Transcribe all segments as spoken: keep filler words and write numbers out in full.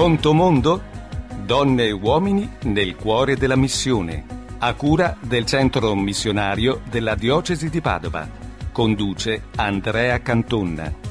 Pronto mondo? Donne e uomini nel cuore della missione, a cura del centro missionario della diocesi di Padova. Conduce Andrea Cantonna.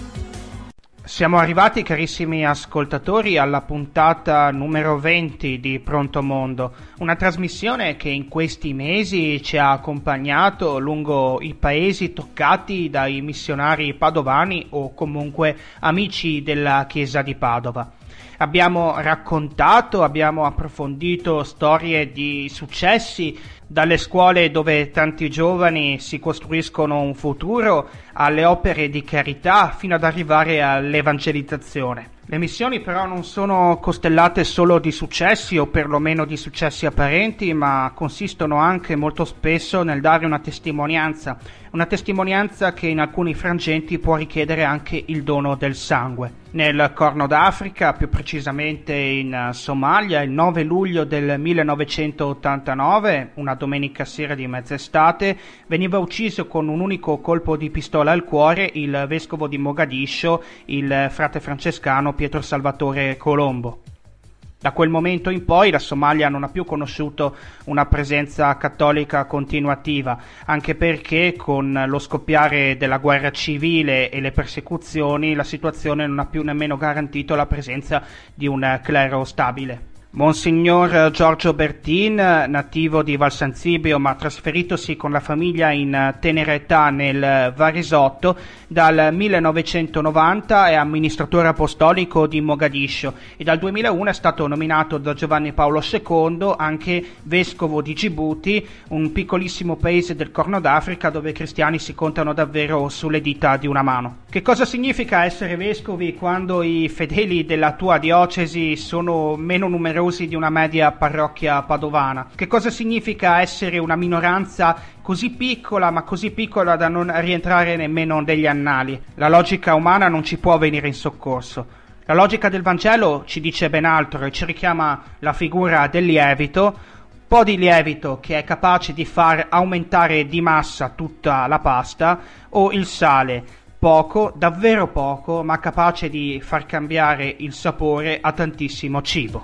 Siamo arrivati, carissimi ascoltatori, alla puntata numero venti di Pronto Mondo, una trasmissione che in questi mesi ci ha accompagnato lungo i paesi toccati dai missionari padovani o comunque amici della Chiesa di Padova. Abbiamo raccontato, abbiamo approfondito storie di successi, dalle scuole dove tanti giovani si costruiscono un futuro, alle opere di carità, fino ad arrivare all'evangelizzazione. Le missioni però non sono costellate solo di successi o perlomeno di successi apparenti, ma consistono anche molto spesso nel dare una testimonianza, una testimonianza che in alcuni frangenti può richiedere anche il dono del sangue. Nel Corno d'Africa, più precisamente in Somalia, il nove luglio del millenovecentottantanove, una domenica sera di mezz'estate, veniva ucciso con un unico colpo di pistola al cuore il vescovo di Mogadiscio, il frate francescano Pietro Salvatore Colombo. Da quel momento in poi la Somalia non ha più conosciuto una presenza cattolica continuativa, anche perché con lo scoppiare della guerra civile e le persecuzioni la situazione non ha più nemmeno garantito la presenza di un clero stabile. Monsignor Giorgio Bertin, nativo di Valsanzibio ma trasferitosi con la famiglia in tenera età nel Varesotto, dal millenovecentonovanta è amministratore apostolico di Mogadiscio e dal duemilauno è stato nominato da Giovanni Paolo secondo anche vescovo di Gibuti, un piccolissimo paese del Corno d'Africa dove i cristiani si contano davvero sulle dita di una mano. Che cosa significa essere vescovi quando i fedeli della tua diocesi sono meno numerosi di una media parrocchia padovana? Che cosa significa essere una minoranza così piccola, ma così piccola da non rientrare nemmeno negli annali? La logica umana non ci può venire in soccorso. La logica del Vangelo ci dice ben altro e ci richiama la figura del lievito, un po' di lievito che è capace di far aumentare di massa tutta la pasta, o il sale, poco, davvero poco, ma capace di far cambiare il sapore a tantissimo cibo.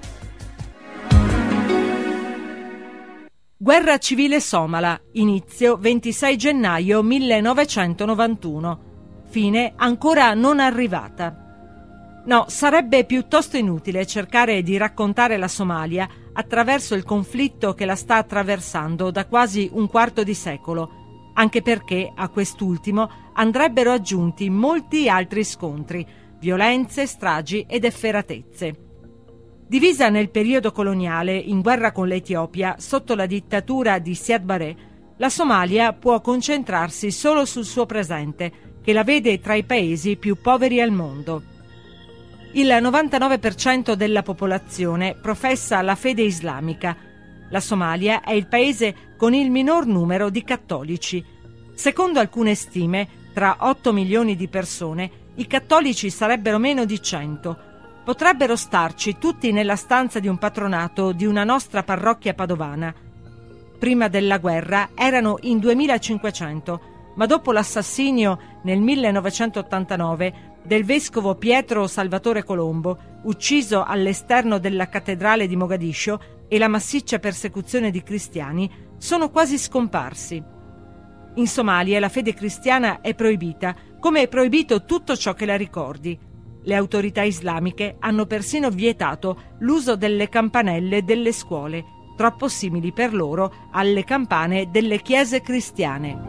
Guerra civile somala, inizio ventisei gennaio millenovecentonovantuno, fine ancora non arrivata. No, sarebbe piuttosto inutile cercare di raccontare la Somalia attraverso il conflitto che la sta attraversando da quasi un quarto di secolo, anche perché a quest'ultimo andrebbero aggiunti molti altri scontri, violenze, stragi ed efferatezze. Divisa nel periodo coloniale in guerra con l'Etiopia sotto la dittatura di Siad Barre, la Somalia può concentrarsi solo sul suo presente, che la vede tra i paesi più poveri al mondo. Il novantanove per cento della popolazione professa la fede islamica. La Somalia è il paese con il minor numero di cattolici. Secondo alcune stime, tra otto milioni di persone, i cattolici sarebbero meno di cento. Potrebbero starci tutti nella stanza di un patronato di una nostra parrocchia padovana. Prima della guerra erano in duemilacinquecento, ma dopo l'assassinio nel millenovecentottantanove del vescovo Pietro Salvatore Colombo, ucciso all'esterno della cattedrale di Mogadiscio, e la massiccia persecuzione di cristiani, sono quasi scomparsi. In Somalia la fede cristiana è proibita, come è proibito tutto ciò che la ricordi. Le autorità islamiche hanno persino vietato l'uso delle campanelle delle scuole, troppo simili per loro alle campane delle chiese cristiane.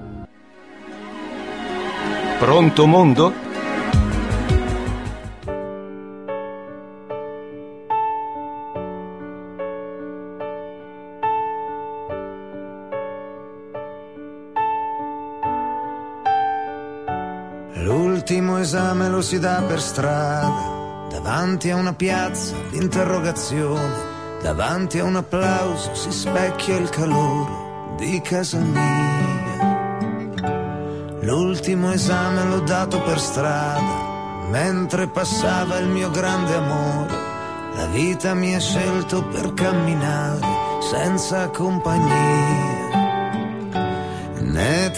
Pronto mondo? L'ultimo esame lo si dà per strada, davanti a una piazza d'interrogazione, davanti a un applauso si specchia il calore di casa mia. L'ultimo esame l'ho dato per strada, mentre passava il mio grande amore. La vita mi ha scelto per camminare senza compagnia. Né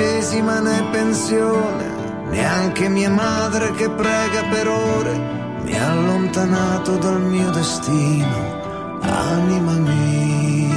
tredicesima né pensione, neanche mia madre che prega per ore mi ha allontanato dal mio destino, anima mia.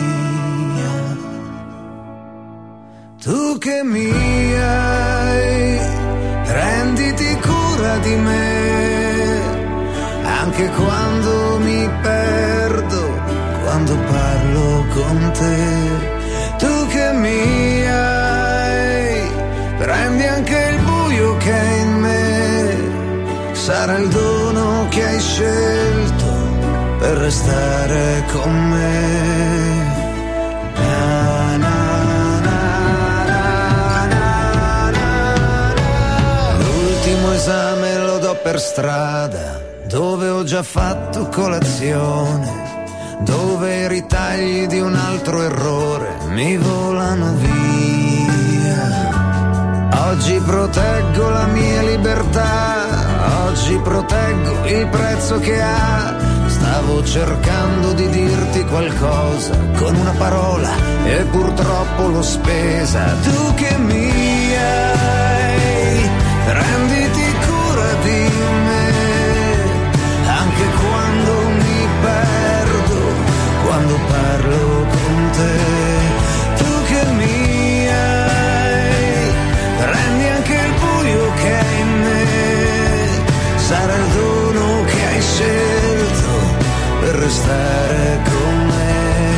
Tu che mi hai, prenditi cura di me, anche quando mi perdo, quando parlo con te. Tu che mi hai, prendi anche il buio che è in me, sarà il dono che hai scelto per restare con me. Na, na, na, na, na, na. L'ultimo esame lo do per strada, dove ho già fatto colazione, dove i ritagli di un altro errore mi volano via. Oggi proteggo la mia libertà, oggi proteggo il prezzo che ha. Stavo cercando di dirti qualcosa con una parola e purtroppo l'ho spesa. Tu che mi hai, prenditi cura di me, anche quando mi perdo, quando parlo con te. Tu che mi hai, prendi anche il buio che è in me, sarà il dono che hai scelto per restare con me.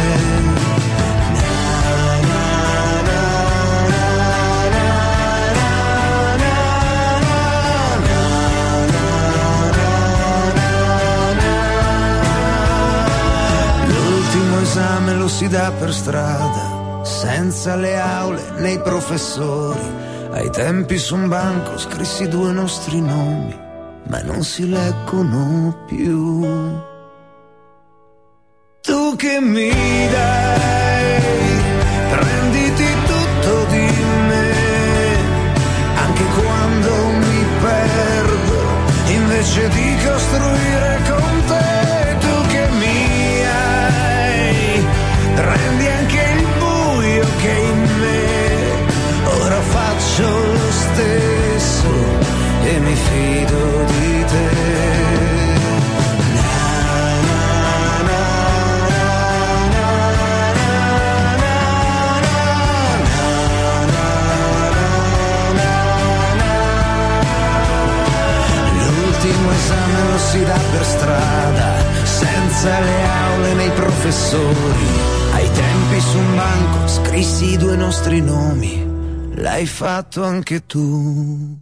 L'ultimo esame lo si dà per strada, senza le aule né i professori. Ai tempi su un banco scrissi due nostri nomi, ma non si leggono più. Tu che mi dai, prenditi tutto di me, anche quando mi perdo, invece di costruire con te. Tu che mi hai, prendi anche il buio che è in me, ora faccio lo stesso e mi fido di te. L'ultimo esame lo si dà per strada, senza le aule nei professori. Ai tempi su un banco scrissi i due nostri nomi, l'hai fatto anche tu.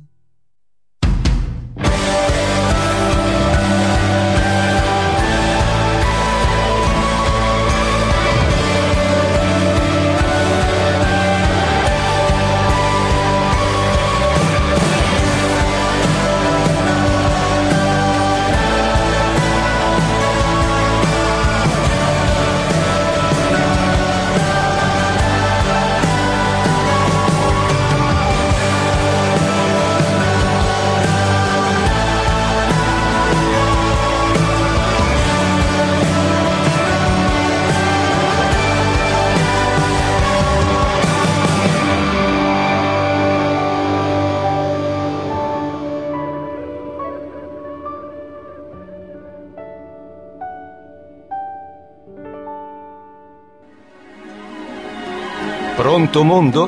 Pronto Mondo?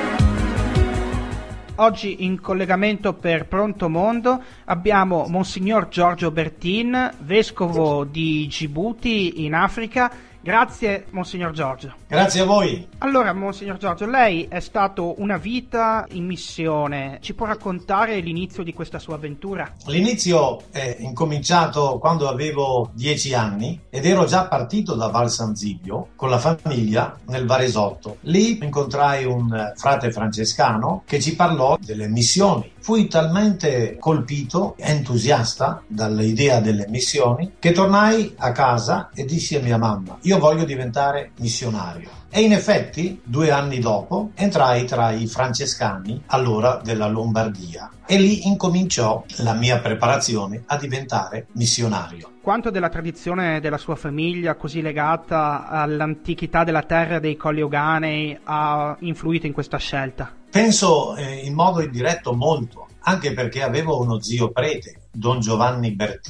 Oggi in collegamento per Pronto Mondo abbiamo Monsignor Giorgio Bertin, vescovo di Gibuti in Africa. Grazie Monsignor Giorgio. Grazie a voi. Allora Monsignor Giorgio, lei è stato una vita in missione, ci può raccontare l'inizio di questa sua avventura? L'inizio è incominciato quando avevo dieci anni ed ero già partito da Val San Zibio con la famiglia nel Varesotto. Lì incontrai un frate francescano che ci parlò delle missioni. Fui talmente colpito, entusiasta dall'idea delle missioni, che tornai a casa e dissi a mia mamma: io voglio diventare missionario. E in effetti, due anni dopo, entrai tra i francescani, allora della Lombardia, e lì incominciò la mia preparazione a diventare missionario. Quanto della tradizione della sua famiglia, così legata all'antichità della terra dei Colli Euganei, ha influito in questa scelta? Penso eh, in modo indiretto molto, anche perché avevo uno zio prete, Don Giovanni Bertin,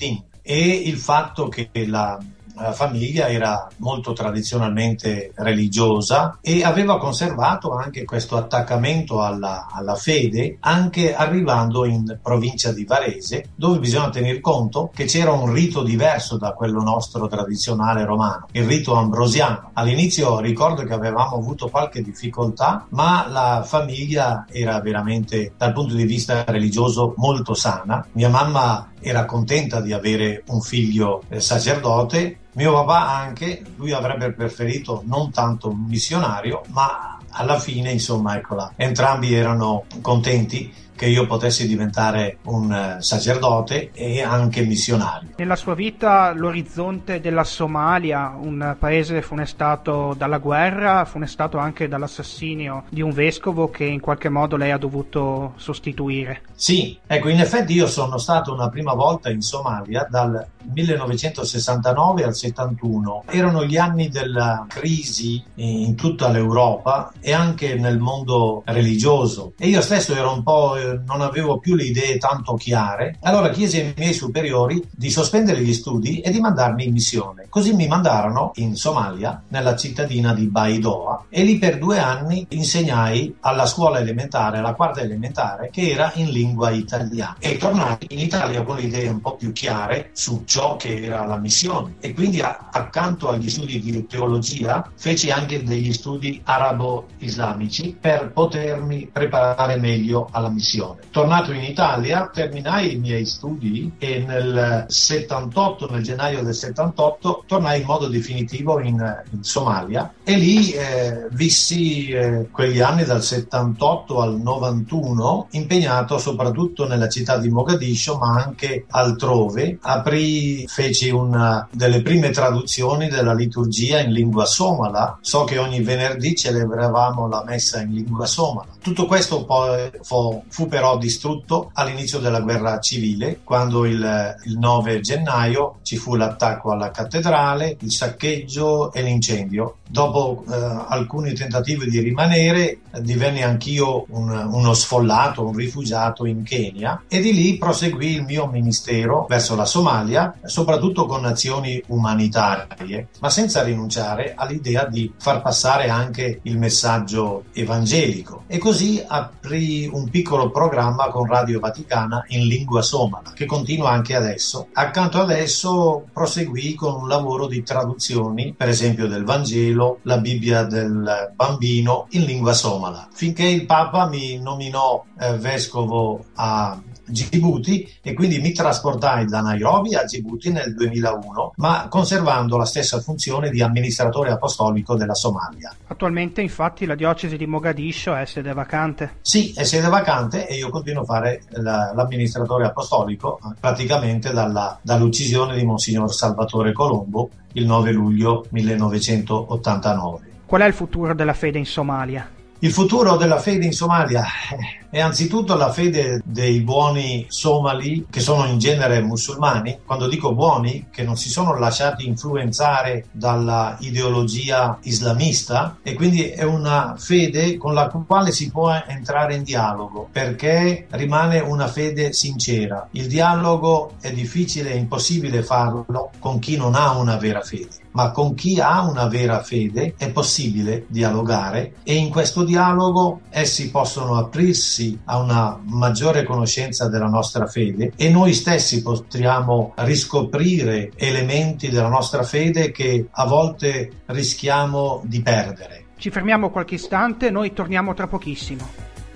e il fatto che la La famiglia era molto tradizionalmente religiosa e aveva conservato anche questo attaccamento alla, alla fede, anche arrivando in provincia di Varese, dove bisogna tener conto che c'era un rito diverso da quello nostro tradizionale romano, il rito ambrosiano. All'inizio ricordo che avevamo avuto qualche difficoltà, ma la famiglia era veramente, dal punto di vista religioso, molto sana. Mia mamma era contenta di avere un figlio eh, sacerdote. Mio papà anche, lui avrebbe preferito non tanto un missionario, ma alla fine, insomma, eccola, entrambi erano contenti che io potessi diventare un sacerdote e anche missionario. Nella sua vita l'orizzonte della Somalia, un paese funestato dalla guerra, funestato anche dall'assassinio di un vescovo che in qualche modo lei ha dovuto sostituire. Sì, ecco, in effetti io sono stato una prima volta in Somalia dal millenovecentosessantanove al settantuno. Erano gli anni della crisi in tutta l'Europa e anche nel mondo religioso, e io stesso ero un po', non avevo più le idee tanto chiare. Allora chiesi ai miei superiori di sospendere gli studi e di mandarmi in missione. Così mi mandarono in Somalia, nella cittadina di Baidoa, e lì per due anni insegnai alla scuola elementare, alla quarta elementare, che era in lingua italiana, e tornai in Italia con le idee un po' più chiare su ciò che era la missione. E quindi a, accanto agli studi di teologia feci anche degli studi arabo-islamici per potermi preparare meglio alla missione. Tornato in Italia terminai i miei studi e nel settantotto, nel gennaio del settantotto, tornai in modo definitivo in, in Somalia, e lì eh, vissi eh, quegli anni dal settantotto al novantuno, impegnato soprattutto nella città di Mogadiscio ma anche altrove. Aprì, feci una delle prime traduzioni della liturgia in lingua somala. So che ogni venerdì celebravamo la messa in lingua somala. Tutto questo poi fu, fu però distrutto all'inizio della guerra civile, quando il, il nove gennaio ci fu l'attacco alla cattedrale, il saccheggio e l'incendio. Dopo eh, alcuni tentativi di rimanere, eh, divenni anch'io un, uno sfollato, un rifugiato in Kenya, e di lì proseguì il mio ministero verso la Somalia, soprattutto con azioni umanitarie, ma senza rinunciare all'idea di far passare anche il messaggio evangelico. E così aprì un piccolo programma con Radio Vaticana in lingua somala, che continua anche adesso. Accanto ad esso proseguì con un lavoro di traduzioni, per esempio del Vangelo, la Bibbia del bambino, in lingua somala, finché il Papa mi nominò eh, vescovo a Gibuti, e quindi mi trasportai da Nairobi a Gibuti nel duemilauno, ma conservando la stessa funzione di amministratore apostolico della Somalia. Attualmente infatti la diocesi di Mogadiscio è sede vacante. Sì, è sede vacante, e io continuo a fare la, l'amministratore apostolico praticamente dalla, dall'uccisione di Monsignor Salvatore Colombo il nove luglio millenovecentottantanove. Qual è il futuro della fede in Somalia? Il futuro della fede in Somalia è anzitutto la fede dei buoni somali, che sono in genere musulmani. Quando dico buoni, che non si sono lasciati influenzare dalla ideologia islamista, e quindi è una fede con la quale si può entrare in dialogo, perché rimane una fede sincera. Il dialogo è difficile e impossibile farlo con chi non ha una vera fede, ma con chi ha una vera fede è possibile dialogare, e in questo dialogo essi possono aprirsi a una maggiore conoscenza della nostra fede, e noi stessi potremo riscoprire elementi della nostra fede che a volte rischiamo di perdere. Ci fermiamo qualche istante, noi torniamo tra pochissimo.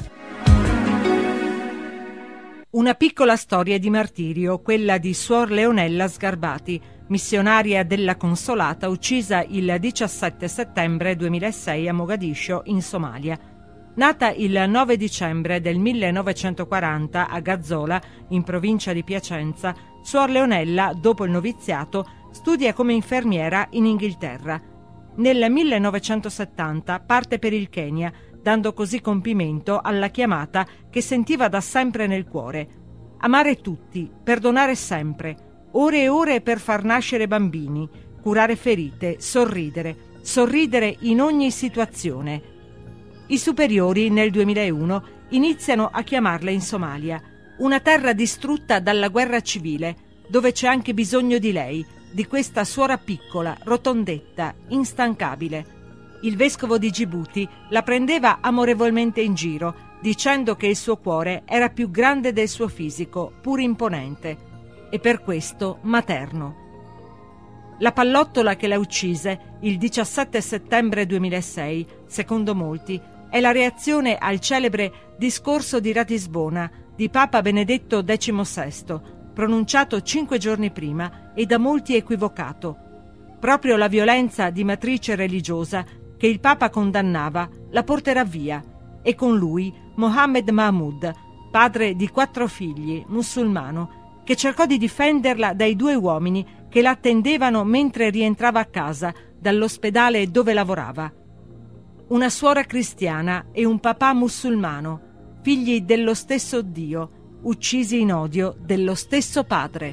Una piccola storia di martirio, quella di Suor Leonella Sgarbati, missionaria della Consolata, uccisa il diciassette settembre duemilasei a Mogadiscio, in Somalia. Nata il nove dicembre del millenovecentoquaranta a Gazzola, in provincia di Piacenza, Suor Leonella, dopo il noviziato, studia come infermiera in Inghilterra. Nel millenovecentosettanta parte per il Kenya, dando così compimento alla chiamata che sentiva da sempre nel cuore: amare tutti, perdonare sempre, ore e ore per far nascere bambini, curare ferite, sorridere, sorridere in ogni situazione. I superiori nel duemilauno iniziano a chiamarla in Somalia, una terra distrutta dalla guerra civile, dove c'è anche bisogno di lei, di questa suora piccola, rotondetta, instancabile. Il vescovo di Gibuti la prendeva amorevolmente in giro, dicendo che il suo cuore era più grande del suo fisico, pur imponente, e per questo materno. La pallottola che la uccise il diciassette settembre duemilasei, secondo molti, è la reazione al celebre discorso di Ratisbona di Papa Benedetto diciannovesimo, pronunciato cinque giorni prima e da molti equivocato. Proprio la violenza di matrice religiosa che il Papa condannava la porterà via, e con lui Mohammed Mahmoud, padre di quattro figli, musulmano, che cercò di difenderla dai due uomini che la attendevano mentre rientrava a casa dall'ospedale dove lavorava. Una suora cristiana e un papà musulmano, figli dello stesso Dio, uccisi in odio dello stesso padre.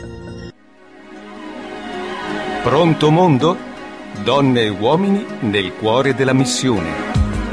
Pronto mondo? Donne e uomini nel cuore della missione.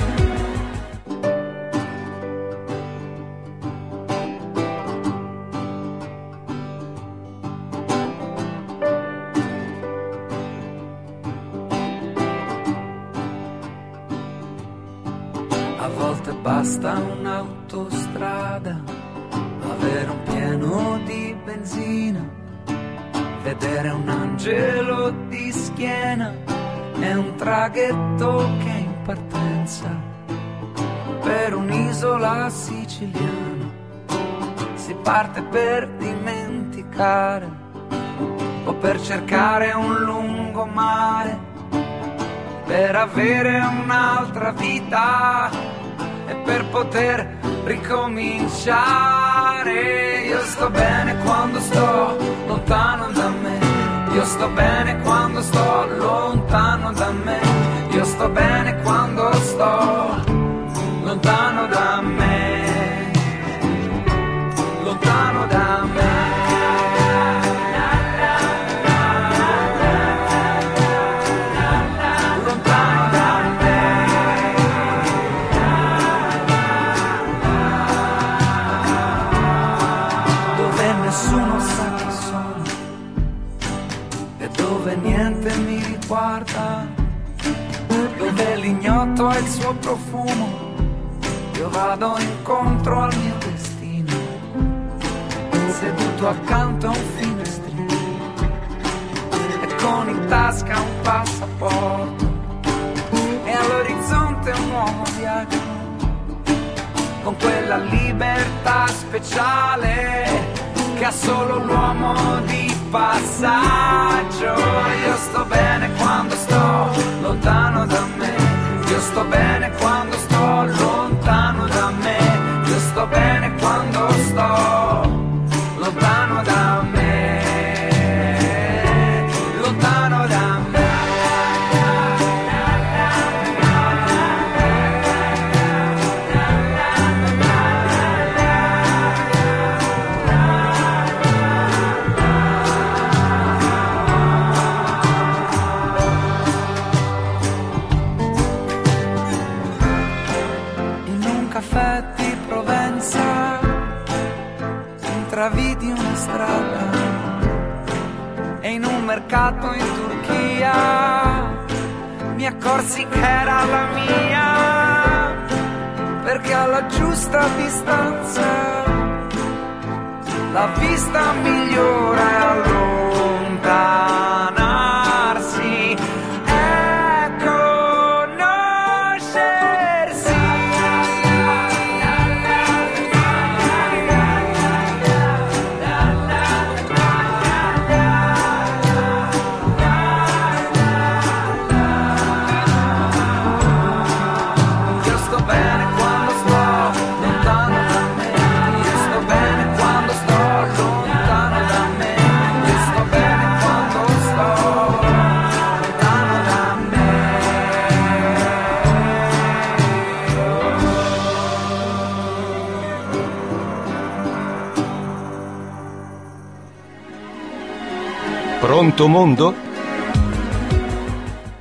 A volte basta un'autostrada, avere un pieno di benzina, vedere un angelo di schiena e un traghetto che è in partenza per un'isola siciliana. Si parte per dimenticare o per cercare un lungomare, per avere un'altra vita e per poter ricominciare. Io sto bene quando sto lontano da me, io sto bene quando sto lontano da me, io sto bene quando sto lontano da me, lontano da me. Niente mi riguarda, dove l'ignoto ha il suo profumo, io vado incontro al mio destino, seduto accanto a un finestrino e con in tasca un passaporto e all'orizzonte un nuovo viaggio, con quella libertà speciale che ha solo l'uomo di passaggio. Io sto bene quando sto lontano da me, io sto bene quando sto lontano da me, io sto bene quando sto lontano da me, lontano da me. Intravidi una strada e in un mercato in Turchia mi accorsi che era la mia, perché alla giusta distanza la vista migliore è allontanarsi. Pronto mondo?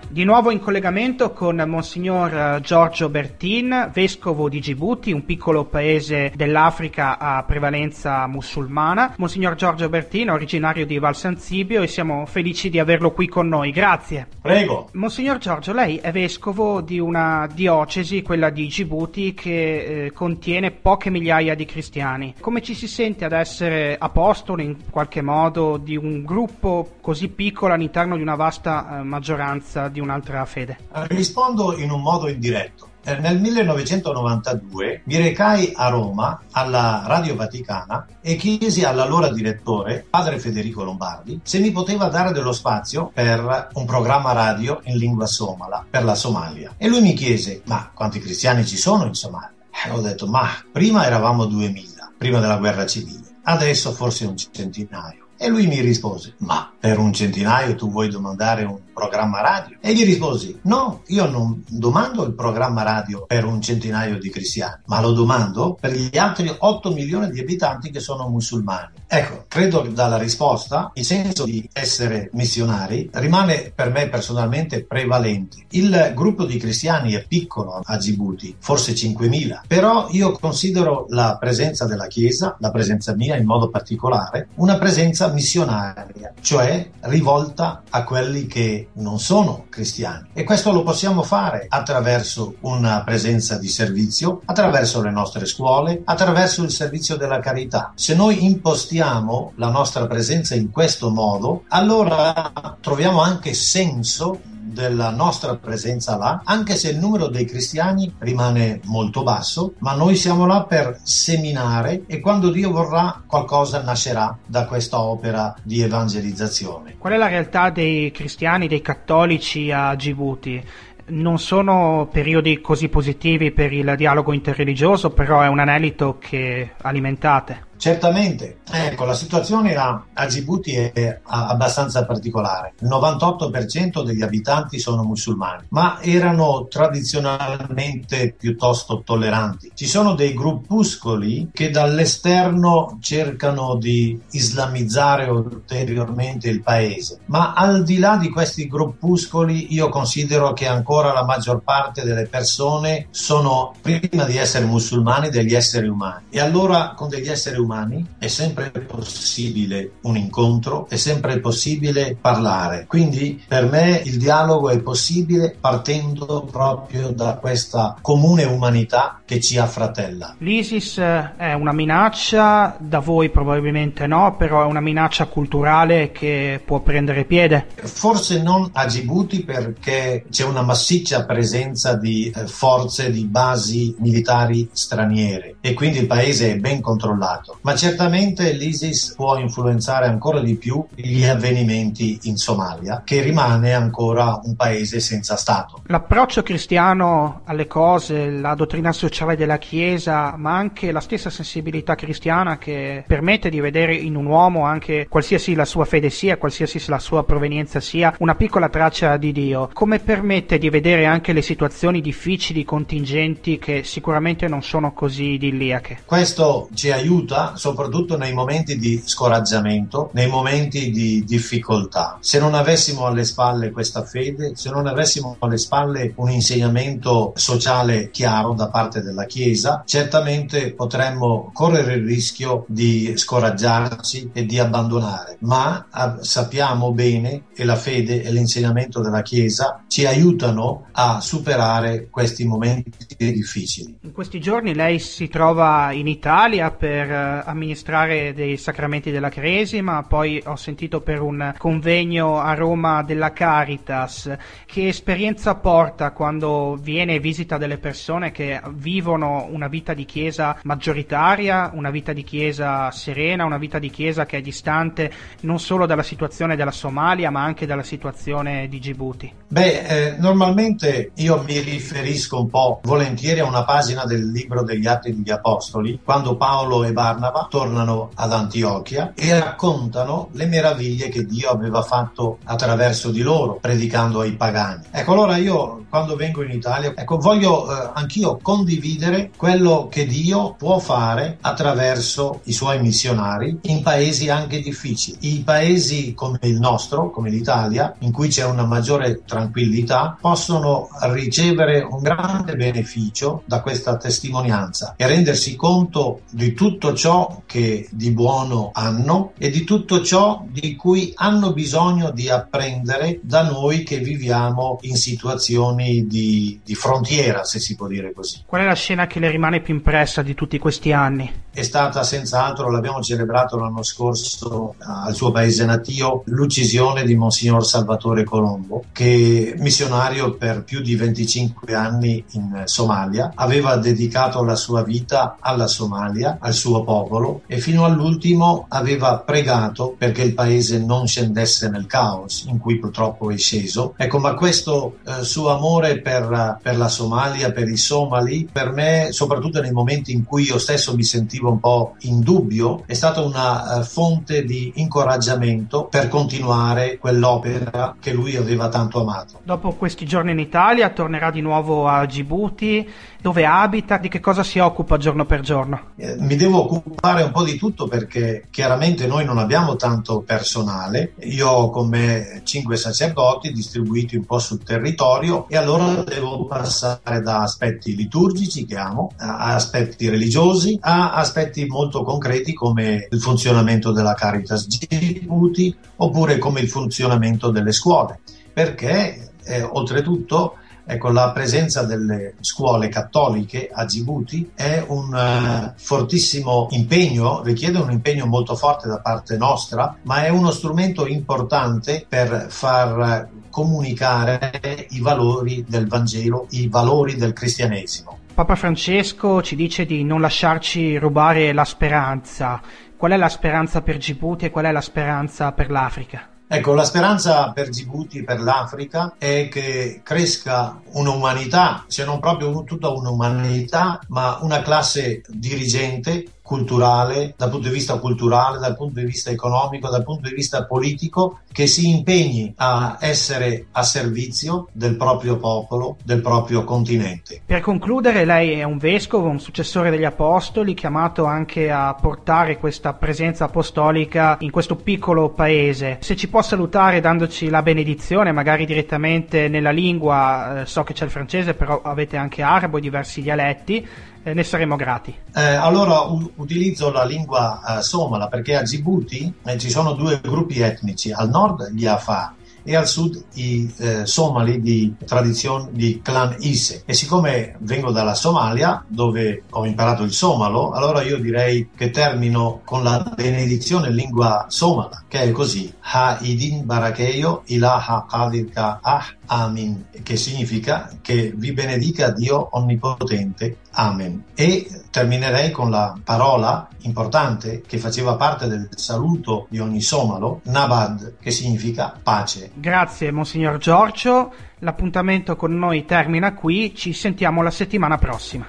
Di nuovo in collegamento con Monsignor Giorgio Bertin, vescovo di Gibuti, un piccolo paese dell'Africa a prevalenza musulmana. Monsignor Giorgio Bertin, originario di Val San Zibio, e siamo felici di averlo qui con noi. Grazie. Prego. Monsignor Giorgio, lei è vescovo di una diocesi, quella di Gibuti, che eh, contiene poche migliaia di cristiani. Come ci si sente ad essere apostolo in qualche modo di un gruppo così piccolo all'interno di una vasta eh, maggioranza di un'altra fede? Rispondo in un modo indiretto. Nel millenovecentonovantadue mi recai a Roma alla Radio Vaticana e chiesi all'allora direttore, padre Federico Lombardi, se mi poteva dare dello spazio per un programma radio in lingua somala per la Somalia. E lui mi chiese: ma quanti cristiani ci sono in Somalia? E ho detto: ma prima eravamo duemila, prima della guerra civile, adesso forse un centinaio. E lui mi rispose: ma per un centinaio tu vuoi domandare un programma radio? E gli risposi: no, io non domando il programma radio per un centinaio di cristiani, ma lo domando per gli altri otto milioni di abitanti che sono musulmani. Ecco, credo che dalla risposta il senso di essere missionari rimane per me personalmente prevalente. Il gruppo di cristiani è piccolo a Gibuti, forse cinquemila, però io considero la presenza della Chiesa, la presenza mia in modo particolare, una presenza missionaria, cioè rivolta a quelli che non sono cristiani, e questo lo possiamo fare attraverso una presenza di servizio, attraverso le nostre scuole, attraverso il servizio della carità. Se noi impostiamo la nostra presenza in questo modo, allora troviamo anche senso della nostra presenza là, anche se il numero dei cristiani rimane molto basso, ma noi siamo là per seminare, e quando Dio vorrà qualcosa nascerà da questa opera di evangelizzazione. Qual è la realtà dei cristiani, dei cattolici a Gibuti? Non sono periodi così positivi per il dialogo interreligioso, però è un anelito che alimentate. Certamente, ecco, la situazione a, a Gibuti è abbastanza particolare. Il novantotto per cento degli abitanti sono musulmani, ma erano tradizionalmente piuttosto tolleranti. Ci sono dei gruppuscoli che dall'esterno cercano di islamizzare ulteriormente il paese, ma al di là di questi gruppuscoli io considero che ancora la maggior parte delle persone sono, prima di essere musulmani, degli esseri umani, e allora con degli esseri umani è sempre possibile un incontro, è sempre possibile parlare. Quindi per me il dialogo è possibile partendo proprio da questa comune umanità che ci affratella. L'ISIS è una minaccia, da voi probabilmente no, però è una minaccia culturale che può prendere piede? Forse non a Gibuti, perché c'è una massiccia presenza di eh, forze, di basi militari straniere, e quindi il paese è ben controllato. Ma certamente l'ISIS può influenzare ancora di più gli avvenimenti in Somalia, che rimane ancora un paese senza Stato. L'approccio cristiano alle cose, la dottrina sociale della Chiesa, ma anche la stessa sensibilità cristiana che permette di vedere in un uomo, anche qualsiasi la sua fede sia, qualsiasi la sua provenienza sia, una piccola traccia di Dio, come permette di vedere anche le situazioni difficili, contingenti, che sicuramente non sono così idilliache. Questo ci aiuta soprattutto nei momenti di scoraggiamento, nei momenti di difficoltà. Se non avessimo alle spalle questa fede, se non avessimo alle spalle un insegnamento sociale chiaro da parte della Chiesa, certamente potremmo correre il rischio di scoraggiarci e di abbandonare. Ma ah, sappiamo bene che la fede e l'insegnamento della Chiesa ci aiutano a superare questi momenti difficili. In questi giorni lei si trova in Italia per amministrare dei sacramenti della Cresima, poi ho sentito per un convegno a Roma della Caritas. Che esperienza porta quando viene e visita delle persone che vivono una vita di chiesa maggioritaria, una vita di chiesa serena, una vita di chiesa che è distante non solo dalla situazione della Somalia ma anche dalla situazione di Gibuti? Beh, eh, normalmente io mi riferisco un po' volentieri a una pagina del libro degli Atti degli Apostoli, quando Paolo e Barnaba araba, tornano ad Antiochia e raccontano le meraviglie che Dio aveva fatto attraverso di loro, predicando ai pagani. Ecco, allora io quando vengo in Italia, ecco, voglio eh, anch'io condividere quello che Dio può fare attraverso i suoi missionari in paesi anche difficili. I paesi come il nostro, come l'Italia, in cui c'è una maggiore tranquillità, possono ricevere un grande beneficio da questa testimonianza e rendersi conto di tutto ciò che di buono hanno e di tutto ciò di cui hanno bisogno di apprendere da noi che viviamo in situazioni di, di frontiera, se si può dire così. Qual è la scena che le rimane più impressa di tutti questi anni? È stata senz'altro, l'abbiamo celebrato l'anno scorso al suo paese natio, l'uccisione di Monsignor Salvatore Colombo, che missionario per più di venticinque anni in Somalia, aveva dedicato la sua vita alla Somalia, al suo popolo, e fino all'ultimo aveva pregato perché il paese non scendesse nel caos in cui purtroppo è sceso. Ecco, ma questo eh, suo amore per, per la Somalia, per i somali, per me, soprattutto nei momenti in cui io stesso mi sentivo un po' in dubbio, è stata una uh, fonte di incoraggiamento per continuare quell'opera che lui aveva tanto amato. Dopo questi giorni in Italia tornerà di nuovo a Gibuti. Dove abita? Di che cosa si occupa giorno per giorno? Eh, mi devo occupare un po' di tutto perché chiaramente noi non abbiamo tanto personale. Io ho con me cinque sacerdoti distribuiti un po' sul territorio e allora devo passare da aspetti liturgici che amo, a aspetti religiosi, a aspetti molto concreti come il funzionamento della Caritas Gibuti oppure come il funzionamento delle scuole, perché eh, oltretutto ecco, la presenza delle scuole cattoliche a Gibuti è un uh, fortissimo impegno, richiede un impegno molto forte da parte nostra, ma è uno strumento importante per far comunicare i valori del Vangelo, i valori del cristianesimo. Papa Francesco ci dice di non lasciarci rubare la speranza. Qual è la speranza per Gibuti e qual è la speranza per l'Africa? Ecco, la speranza per Gibuti e per l'Africa è che cresca un'umanità, se non proprio tutta un'umanità, ma una classe dirigente culturale, dal punto di vista culturale, dal punto di vista economico, dal punto di vista politico, che si impegni a essere a servizio del proprio popolo, del proprio continente. Per concludere, lei è un vescovo, un successore degli apostoli, chiamato anche a portare questa presenza apostolica in questo piccolo paese. Se ci può salutare dandoci la benedizione, magari direttamente nella lingua, eh, so che c'è il francese, però avete anche arabo e diversi dialetti, eh, ne saremo grati. Eh, allora u- utilizzo la lingua eh, somala perché a Gibuti eh, ci sono due gruppi etnici, al nord gli Afar e al sud i eh, somali di tradizione di clan Ise, e siccome vengo dalla Somalia dove ho imparato il somalo, allora io direi che termino con la benedizione in lingua somala, che è così: Ha idin barakeyo ilaha qadir ka ah amin, che significa che vi benedica Dio onnipotente, amen. E terminerei con la parola importante che faceva parte del saluto di ogni somalo, nabad, che significa pace. Grazie Monsignor Giorgio, l'appuntamento con noi termina qui, ci sentiamo la settimana prossima.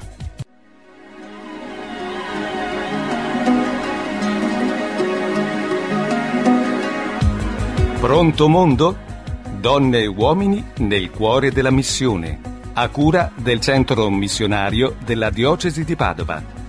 Pronto mondo? Donne e uomini nel cuore della missione, a cura del Centro Missionario della Diocesi di Padova.